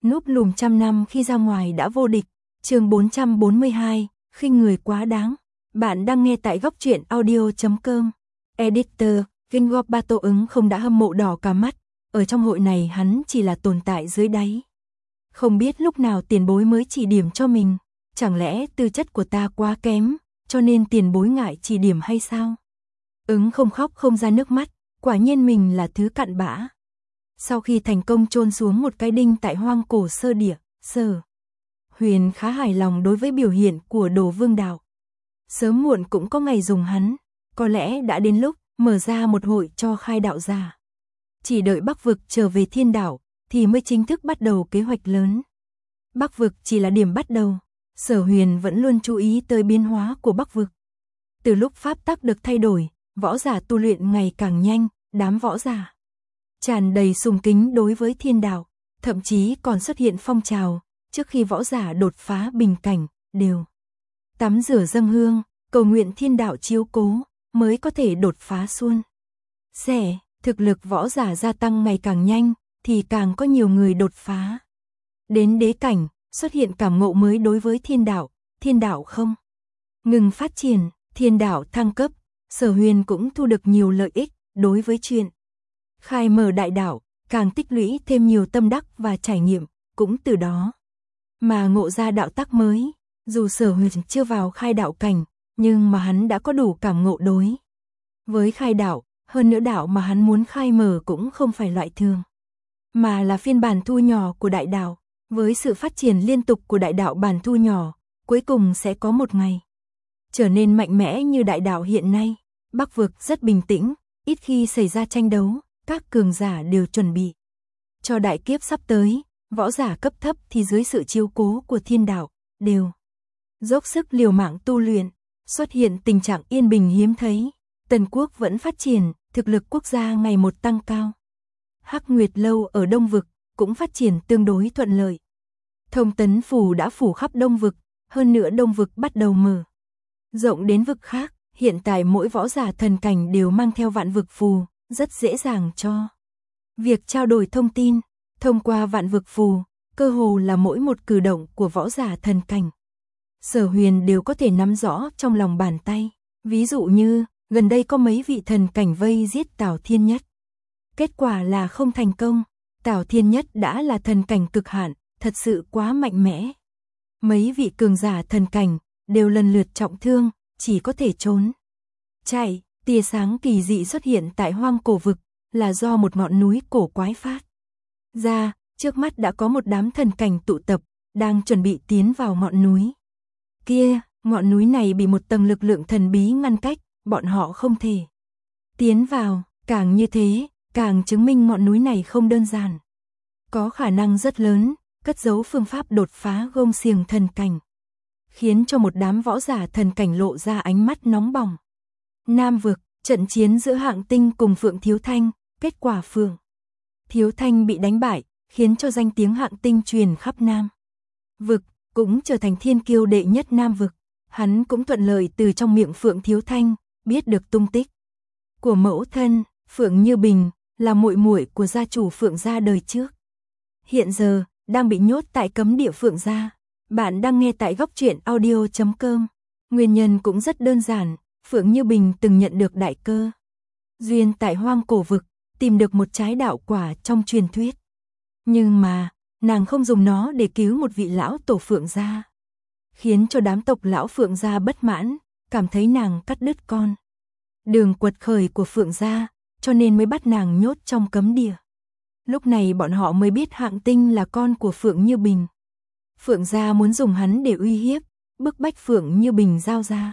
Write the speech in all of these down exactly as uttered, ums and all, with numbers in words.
Núp lùm trăm năm khi ra ngoài đã vô địch. Chương bốn trăm bốn mươi hai, khinh người quá đáng. Bạn đang nghe tại góc truyện audio chấm com. Editor, Gingobato ứng không đã hâm mộ đỏ cả mắt. Ở trong hội này hắn chỉ là tồn tại dưới đáy. Không biết lúc nào tiền bối mới chỉ điểm cho mình. Chẳng lẽ tư chất của ta quá kém, cho nên tiền bối ngại chỉ điểm hay sao? Ứng không khóc không ra nước mắt, quả nhiên mình là thứ cặn bã. Sau khi thành công chôn xuống một cái đinh tại hoang cổ sơ địa, Sở Huyền khá hài lòng đối với biểu hiện của Đồ Vương Đạo. Sớm muộn cũng có ngày dùng hắn, có lẽ đã đến lúc mở ra một hội cho khai đạo giả. Chỉ đợi Bắc vực trở về thiên đạo thì mới chính thức bắt đầu kế hoạch lớn. Bắc vực chỉ là điểm bắt đầu, Sở Huyền vẫn luôn chú ý tới biến hóa của Bắc vực. Từ lúc pháp tắc được thay đổi, võ giả tu luyện ngày càng nhanh, đám võ giả tràn đầy sùng kính đối với thiên đạo, thậm chí còn xuất hiện phong trào, trước khi võ giả đột phá bình cảnh, đều tắm rửa dâng hương, cầu nguyện thiên đạo chiếu cố, mới có thể đột phá xuân. Sẽ, thực lực võ giả gia tăng ngày càng nhanh, thì càng có nhiều người đột phá. Đến đế cảnh, xuất hiện cảm ngộ mới đối với thiên đạo, thiên đạo không ngừng phát triển, thiên đạo thăng cấp, Sở Huyền cũng thu được nhiều lợi ích đối với chuyện khai mở đại đạo, càng tích lũy thêm nhiều tâm đắc và trải nghiệm, cũng từ đó mà ngộ ra đạo tắc mới. Dù Sở Huyền chưa vào khai đạo cảnh, nhưng mà hắn đã có đủ cảm ngộ đối với khai đạo, hơn nữa đạo mà hắn muốn khai mở cũng không phải loại thường, mà là phiên bản thu nhỏ của đại đạo. Với sự phát triển liên tục của đại đạo bản thu nhỏ, cuối cùng sẽ có một ngày trở nên mạnh mẽ như đại đạo hiện nay. Bắc vực rất bình tĩnh, ít khi xảy ra tranh đấu, các cường giả đều chuẩn bị cho đại kiếp sắp tới. Võ giả cấp thấp thì dưới sự chiếu cố của thiên đạo, đều dốc sức liều mạng tu luyện, xuất hiện tình trạng yên bình hiếm thấy. Tần quốc vẫn phát triển, thực lực quốc gia ngày một tăng cao. Hắc Nguyệt Lâu ở Đông vực cũng phát triển tương đối thuận lợi. Thông tấn phủ đã phủ khắp Đông vực, hơn nữa Đông vực bắt đầu mở rộng đến vực khác. Hiện tại mỗi võ giả thần cảnh đều mang theo vạn vực phù, rất dễ dàng cho việc trao đổi thông tin. Thông qua vạn vực phù, cơ hồ là mỗi một cử động của võ giả thần cảnh, Sở Huyền đều có thể nắm rõ trong lòng bàn tay. Ví dụ như, gần đây có mấy vị thần cảnh vây giết Tào Thiên Nhất. Kết quả là không thành công. Tào Thiên Nhất đã là thần cảnh cực hạn, thật sự quá mạnh mẽ. Mấy vị cường giả thần cảnh đều lần lượt trọng thương, chỉ có thể trốn chạy. Tia sáng kỳ dị xuất hiện tại hoang cổ vực, là do một ngọn núi cổ quái phát ra. Trước mắt đã có một đám thần cảnh tụ tập, đang chuẩn bị tiến vào ngọn núi kia. Ngọn núi này bị một tầng lực lượng thần bí ngăn cách, bọn họ không thể tiến vào. Càng như thế, càng chứng minh ngọn núi này không đơn giản, có khả năng rất lớn cất giấu phương pháp đột phá gông xiềng thần cảnh, khiến cho một đám võ giả thần cảnh lộ ra ánh mắt nóng bỏng. Nam vực, trận chiến giữa Hạng Tinh cùng Phượng Thiếu Thanh, kết quả Phượng Thiếu Thanh bị đánh bại, khiến cho danh tiếng Hạng Tinh truyền khắp Nam vực, cũng trở thành thiên kiêu đệ nhất Nam vực. Hắn cũng thuận lợi từ trong miệng Phượng Thiếu Thanh biết được tung tích của mẫu thân. Phượng Như Bình là muội muội của gia chủ Phượng gia đời trước, hiện giờ đang bị nhốt tại cấm địa Phượng gia. Bạn đang nghe tại góc truyện audio chấm com. Nguyên nhân cũng rất đơn giản, Phượng Như Bình từng nhận được đại cơ duyên tại hoang cổ vực, tìm được một trái đạo quả trong truyền thuyết. Nhưng mà, nàng không dùng nó để cứu một vị lão tổ Phượng gia, khiến cho đám tộc lão Phượng gia bất mãn, cảm thấy nàng cắt đứt con đường quật khởi của Phượng gia, cho nên mới bắt nàng nhốt trong cấm địa. Lúc này bọn họ mới biết Hạng Tinh là con của Phượng Như Bình. Phượng gia muốn dùng hắn để uy hiếp, bức bách Phượng Như Bình giao ra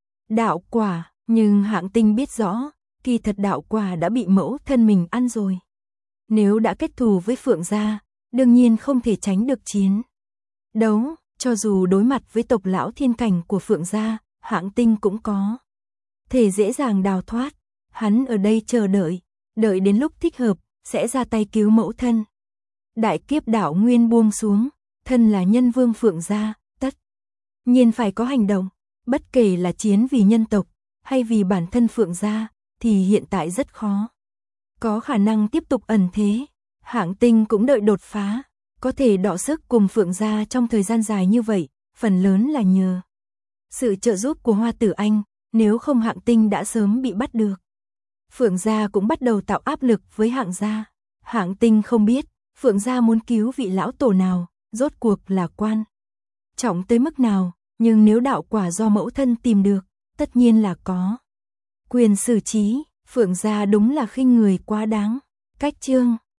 đạo quả, nhưng Hạng Tinh biết rõ, kỳ thật đạo quả đã bị mẫu thân mình ăn rồi. Nếu đã kết thù với Phượng gia, đương nhiên không thể tránh được chiến đấu. Cho dù đối mặt với tộc lão thiên cảnh của Phượng gia, Hạng Tinh cũng có thể dễ dàng đào thoát. Hắn ở đây chờ đợi, đợi đến lúc thích hợp, sẽ ra tay cứu mẫu thân. Đại kiếp đạo nguyên buông xuống, thân là nhân vương Phượng gia, tất nhiên phải có hành động. Bất kể là chiến vì nhân tộc, hay vì bản thân Phượng gia, thì hiện tại rất khó có khả năng tiếp tục ẩn thế. Hạng Tinh cũng đợi đột phá, Có thể đọ sức cùng Phượng gia trong thời gian dài như vậy, phần lớn là nhờ sự trợ giúp của Hoa Tử Anh, nếu không Hạng Tinh đã sớm bị bắt được. Phượng gia cũng bắt đầu tạo áp lực với Hạng gia. Hạng Tinh không biết, Phượng gia muốn cứu vị lão tổ nào, rốt cuộc là quan trọng tới mức nào, nhưng nếu đạo quả do mẫu thân tìm được, tất nhiên là có quyền xử trí. Phượng gia đúng là khinh người quá đáng. Cách chương